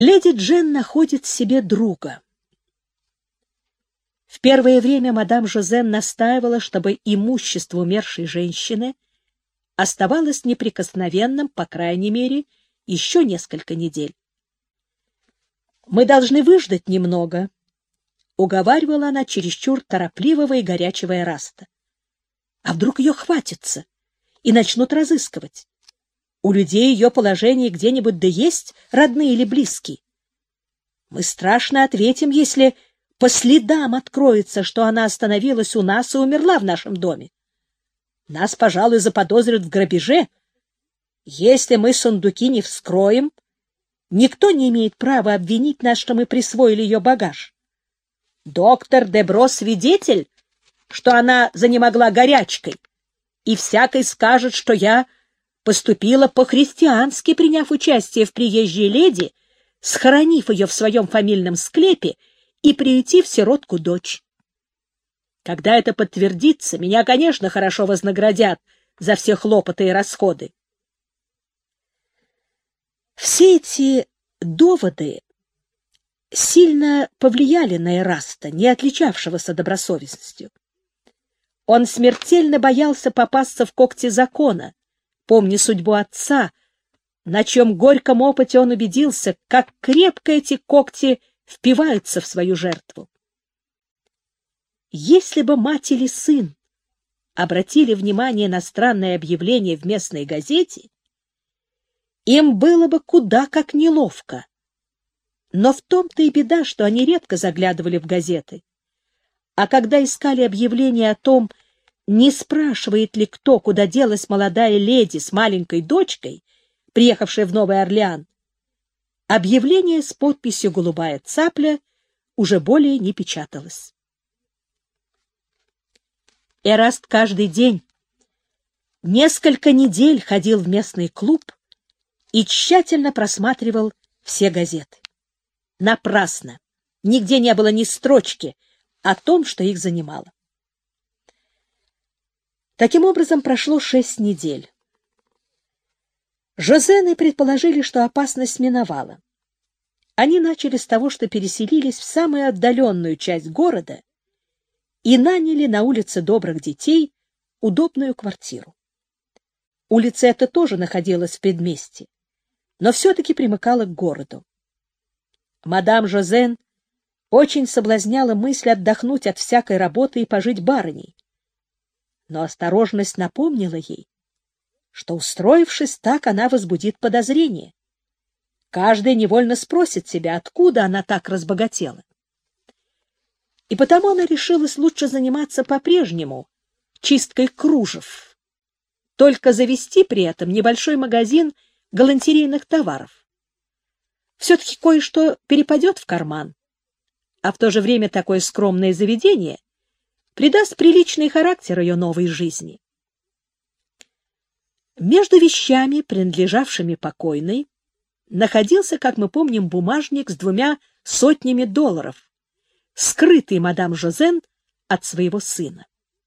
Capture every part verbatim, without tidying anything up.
Леди Джен находит себе друга. В первое время мадам Жозен настаивала, чтобы имущество умершей женщины оставалось неприкосновенным, по крайней мере, еще несколько недель. «Мы должны выждать немного», — уговаривала она чересчур торопливого и горячего Эраста. «А вдруг ее хватится и начнут разыскивать? У людей ее положение где-нибудь да есть родные или близкие. Мы страшно ответим, если по следам откроется, что она остановилась у нас и умерла в нашем доме. Нас, пожалуй, заподозрят в грабеже. Если мы сундуки не вскроем, никто не имеет права обвинить нас, что мы присвоили ее багаж. Доктор Дебро свидетель, что она занемогла горячкой, и всякий скажет, что я поступила по-христиански, приняв участие в приезжей леди, схоронив ее в своем фамильном склепе и приютив сиротку-дочь. Когда это подтвердится, меня, конечно, хорошо вознаградят за все хлопоты и расходы. Все эти доводы сильно повлияли на Эраста, не отличавшегося добросовестностью. Он смертельно боялся попасться в когти закона, помня судьбу отца, на чьем горьком опыте он убедился, как крепко эти когти впиваются в свою жертву. Если бы мать или сын обратили внимание на странное объявление в местной газете, им было бы куда как неловко. Но в том-то и беда, что они редко заглядывали в газеты. А когда искали объявление о том, не спрашивает ли кто, куда делась молодая леди с маленькой дочкой, приехавшая в Новый Орлеан, объявление с подписью «Голубая цапля» уже более не печаталось. Эраст каждый день, несколько недель ходил в местный клуб и тщательно просматривал все газеты. Напрасно. Нигде не было ни строчки о том, что их занимало. Таким образом, прошло шесть недель. Жозены предположили, что опасность миновала. Они начали с того, что переселились в самую отдаленную часть города и наняли на улице Добрых детей удобную квартиру. Улица эта тоже находилась в предместье, но все-таки примыкала к городу. Мадам Жозен очень соблазняла мысль отдохнуть от всякой работы и пожить барыней. Но осторожность напомнила ей, что, устроившись так, она возбудит подозрение. Каждый невольно спросит себя, откуда она так разбогатела. И потому она решилась лучше заниматься по-прежнему чисткой кружев, только завести при этом небольшой магазин галантерейных товаров. Все-таки кое-что перепадет в карман, а в то же время такое скромное заведение придаст приличный характер ее новой жизни. Между вещами, принадлежавшими покойной, находился, как мы помним, бумажник с двумя сотнями долларов, скрытый мадам Жозен от своего сына.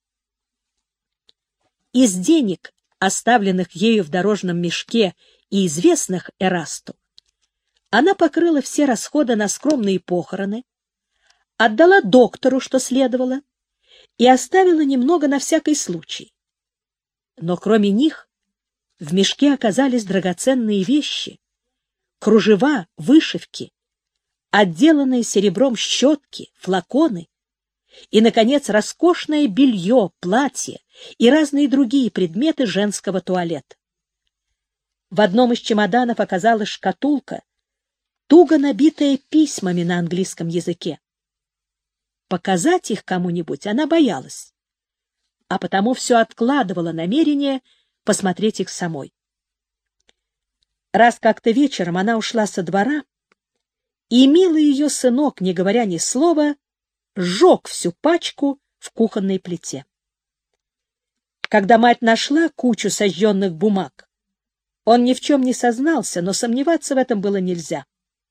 Из денег, оставленных ею в дорожном мешке и известных Эрасту, она покрыла все расходы на скромные похороны, отдала доктору, что следовало, и оставила немного на всякий случай. Но кроме них в мешке оказались драгоценные вещи, кружева, вышивки, отделанные серебром щетки, флаконы и, наконец, роскошное белье, платье и разные другие предметы женского туалета. В одном из чемоданов оказалась шкатулка, туго набитая письмами на английском языке. Показать их кому-нибудь она боялась, а потому все откладывала намерение посмотреть их самой. Раз как-то вечером она ушла со двора, и милый ее сынок, не говоря ни слова, сжег всю пачку в кухонной плите. Когда мать нашла кучу сожженных бумаг, он ни в чем не сознался, но сомневаться в этом было нельзя.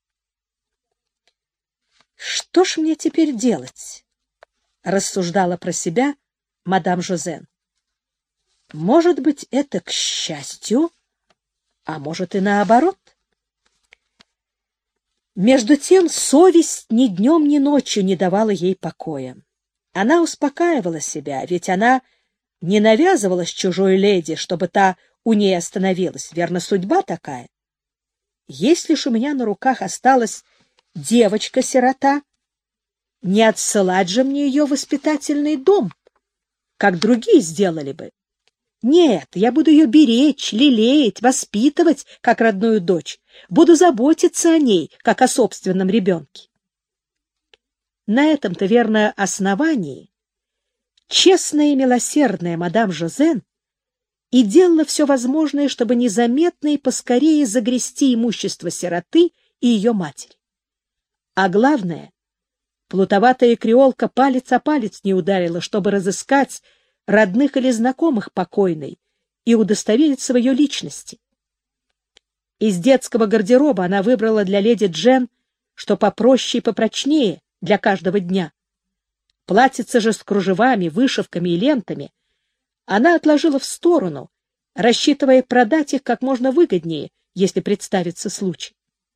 «Что ж мне теперь делать?» — рассуждала про себя мадам Жозен. «Может быть, это к счастью, а может и наоборот». Между тем совесть ни днем, ни ночью не давала ей покоя. Она успокаивала себя, ведь она не навязывалась чужой леди, чтобы та у ней остановилась. Верно, судьба такая. Если ж у меня на руках осталась девочка-сирота, не отсылать же мне ее в воспитательный дом, как другие сделали бы. Нет, я буду ее беречь, лелеять, воспитывать, как родную дочь, буду заботиться о ней, как о собственном ребенке. На этом-то, верно, основании честная и милосердная мадам Жозен и делала все возможное, чтобы незаметно и поскорее загрести имущество сироты и ее матери. А главное, плутоватая креолка палец о палец не ударила, чтобы разыскать родных или знакомых покойной и удостовериться в ее личности. Из детского гардероба она выбрала для леди Джен что попроще и попрочнее для каждого дня. Платьице же с кружевами, вышивками и лентами она отложила в сторону, рассчитывая продать их как можно выгоднее, если представится случай.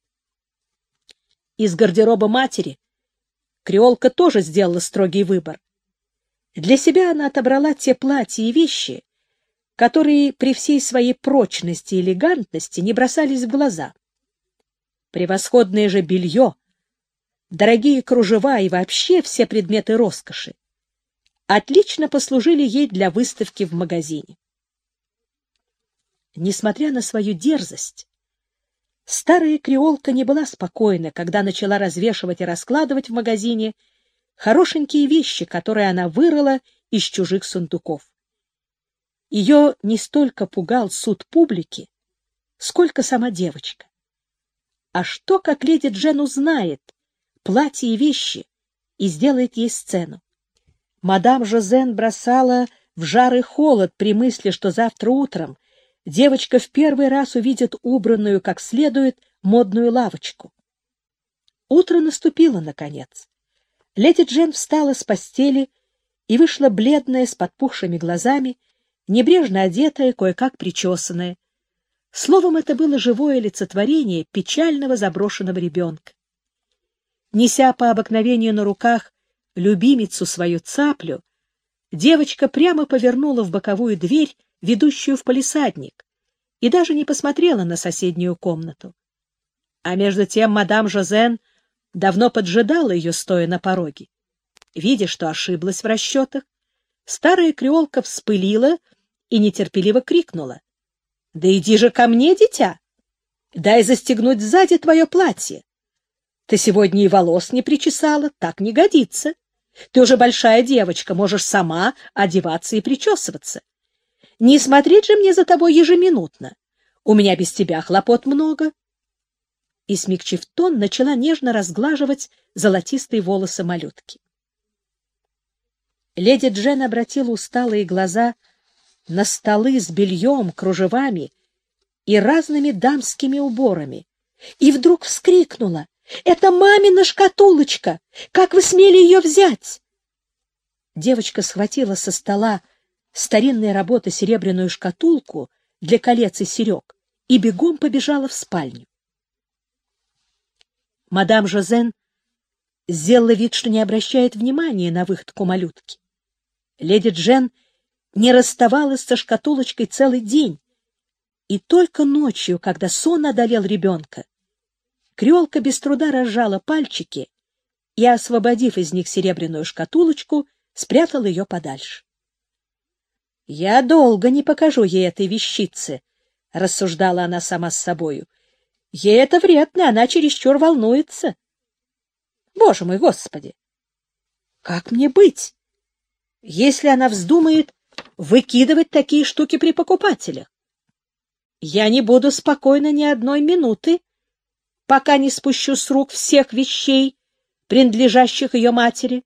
Из гардероба матери креолка тоже сделала строгий выбор. Для себя она отобрала те платья и вещи, которые при всей своей прочности и элегантности не бросались в глаза. Превосходное же белье, дорогие кружева и вообще все предметы роскоши отлично послужили ей для выставки в магазине. Несмотря на свою дерзость, старая креолка не была спокойна, когда начала развешивать и раскладывать в магазине хорошенькие вещи, которые она вырыла из чужих сундуков. Ее не столько пугал суд публики, сколько сама девочка. А что, как леди Джен узнает платье и вещи и сделает ей сцену? Мадам Жозен бросала в жар и холод при мысли, что завтра утром девочка в первый раз увидит убранную как следует модную лавочку. Утро наступило, наконец. Леди Джен встала с постели и вышла бледная, с подпухшими глазами, небрежно одетая, кое-как причесанная. Словом, это было живое олицетворение печального заброшенного ребенка. Неся по обыкновению на руках любимицу свою цаплю, девочка прямо повернула в боковую дверь, ведущую в палисадник, и даже не посмотрела на соседнюю комнату. А между тем мадам Жозен давно поджидала ее, стоя на пороге. Видя, что ошиблась в расчетах, старая креолка вспылила и нетерпеливо крикнула: — Да иди же ко мне, дитя! Дай застегнуть сзади твое платье. Ты сегодня и волос не причесала, так не годится. Ты уже большая девочка, можешь сама одеваться и причесываться. Не смотреть же мне за тобой ежеминутно. У меня без тебя хлопот много. И, смягчив тон, начала нежно разглаживать золотистые волосы малютки. Леди Джен обратила усталые глаза на столы с бельем, кружевами и разными дамскими уборами, и вдруг вскрикнула: «Это мамина шкатулочка! Как вы смели ее взять?» Девочка схватила со стола старинной работы серебряную шкатулку для колец и серег и бегом побежала в спальню. Мадам Жозен сделала вид, что не обращает внимания на выходку малютки. Леди Джен не расставалась со шкатулочкой целый день, и только ночью, когда сон одолел ребенка, креолка без труда разжала пальчики и, освободив из них серебряную шкатулочку, спрятала ее подальше. «Я долго не покажу ей этой вещицы», — рассуждала она сама с собою. «Ей это вредно, она чересчур волнуется. Боже мой, Господи! Как мне быть, если она вздумает выкидывать такие штуки при покупателях? Я не буду спокойна ни одной минуты, пока не спущу с рук всех вещей, принадлежащих ее матери.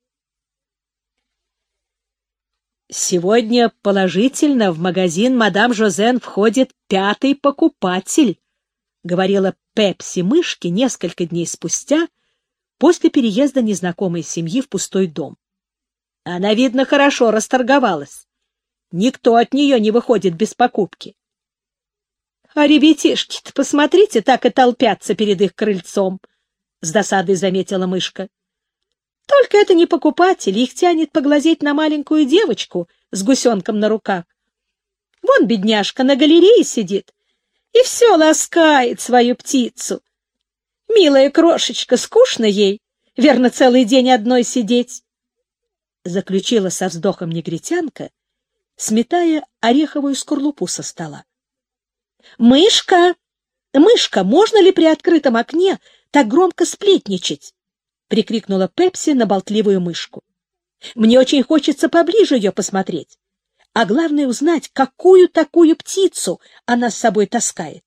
Сегодня положительно в магазин мадам Жозен входит пятый покупатель, — говорила Пепси-мышке несколько дней спустя, после переезда незнакомой семьи в пустой дом. Она, видно, хорошо расторговалась. Никто от нее не выходит без покупки. А ребятишки-то, посмотрите, так и толпятся перед их крыльцом. с досадой заметила мышка. Только это не покупатели, их тянет поглазеть на маленькую девочку с гусенком на руках. Вон бедняжка на галерее сидит и все ласкает свою птицу. Милая крошечка, скучно ей, верно, целый день одной сидеть, — заключила со вздохом негритянка, сметая ореховую скорлупу со стола. — Мышка, мышка, можно ли при открытом окне так громко сплетничать? — прикрикнула Пепси на болтливую мышку. — Мне очень хочется поближе ее посмотреть, а главное узнать, какую такую птицу она с собой таскает.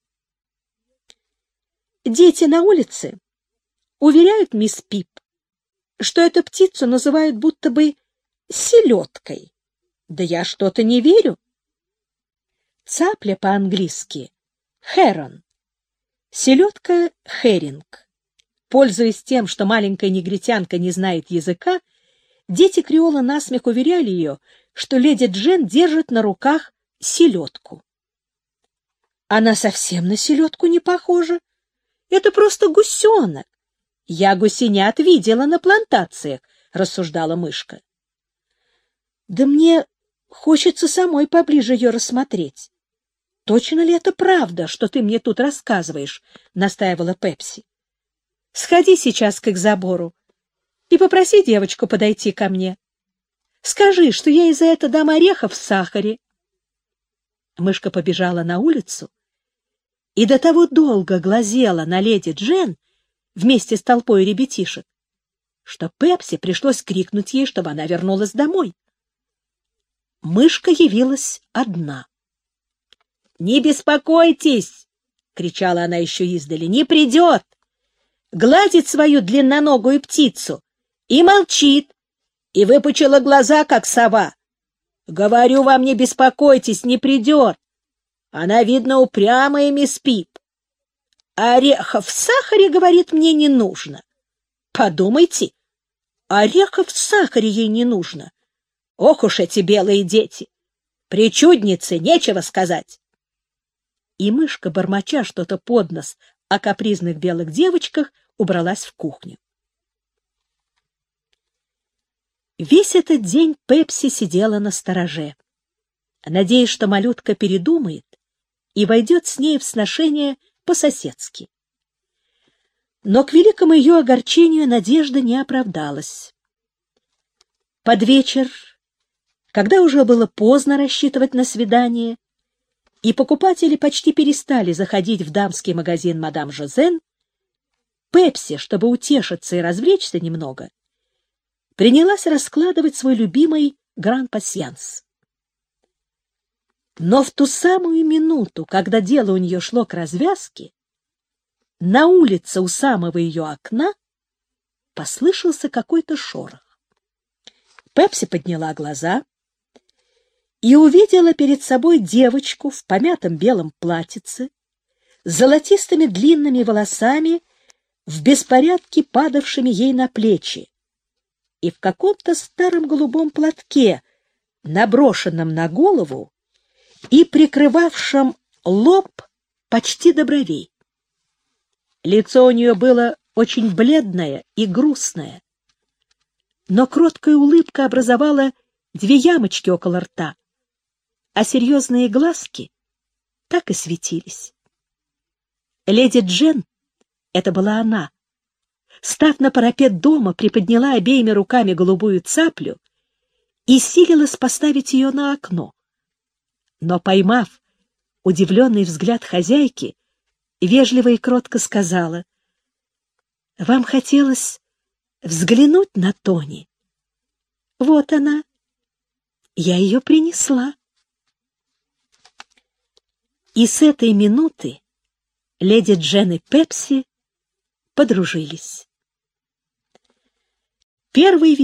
Дети на улице уверяют мисс Пип, что эту птицу называют будто бы селедкой. Да я что-то не верю. Цапля по-английски heron, селедка herring. Пользуясь тем, что маленькая негритянка не знает языка, дети Креола насмех уверяли ее, что леди Джен держит на руках селедку. Она совсем на селедку не похожа. Это просто гусенок. Я гусенят видела на плантациях, — рассуждала мышка. — Да мне хочется самой поближе ее рассмотреть. Точно ли это правда, что ты мне тут рассказываешь? — настаивала Пепси. — Сходи сейчас к их забору и попроси девочку подойти ко мне. Скажи, что я ей за это дам орехов в сахаре. Мышка побежала на улицу и до того долго глазела на леди Джен вместе с толпой ребятишек, что Пепси пришлось крикнуть ей, чтобы она вернулась домой. Мышка явилась одна. — Не беспокойтесь! — кричала она еще издали. — Не придет! Гладит свою длинноногую птицу и молчит, и выпучила глаза, как сова. Говорю вам, не беспокойтесь, не придет. Она, видно, упрямая, мисс Пип. Орехов в сахаре, говорит, мне не нужно. Подумайте, орехов в сахаре ей не нужно. Ох уж эти белые дети! Причудницы, нечего сказать. И мышка, бормоча что-то под нос о капризных белых девочках, убралась в кухню. Весь этот день Пепси сидела настороже, надеясь, что малютка передумает и войдет с ней в сношение по-соседски. Но к великому ее огорчению надежда не оправдалась. Под вечер, когда уже было поздно рассчитывать на свидание, и покупатели почти перестали заходить в дамский магазин мадам Жозен, Пепси, чтобы утешиться и развлечься немного, принялась раскладывать свой любимый гран-пасьянс. Но в ту самую минуту, когда дело у нее шло к развязке, на улице у самого ее окна послышался какой-то шорох. Пепси подняла глаза и увидела перед собой девочку в помятом белом платьице, с золотистыми длинными волосами, в беспорядке падавшими ей на плечи, и в каком-то старом голубом платке, наброшенном на голову и прикрывавшем лоб почти до бровей. Лицо у нее было очень бледное и грустное, но кроткая улыбка образовала две ямочки около рта, а серьезные глазки так и светились. Леди Джен, это была она, став на парапет дома, приподняла обеими руками голубую цаплю и силилась поставить ее на окно. Но, поймав удивленный взгляд хозяйки, вежливо и кротко сказала: — Вам хотелось взглянуть на Тони? Вот она. Я ее принесла. И с этой минуты леди Джен и Пепси подружились. Первый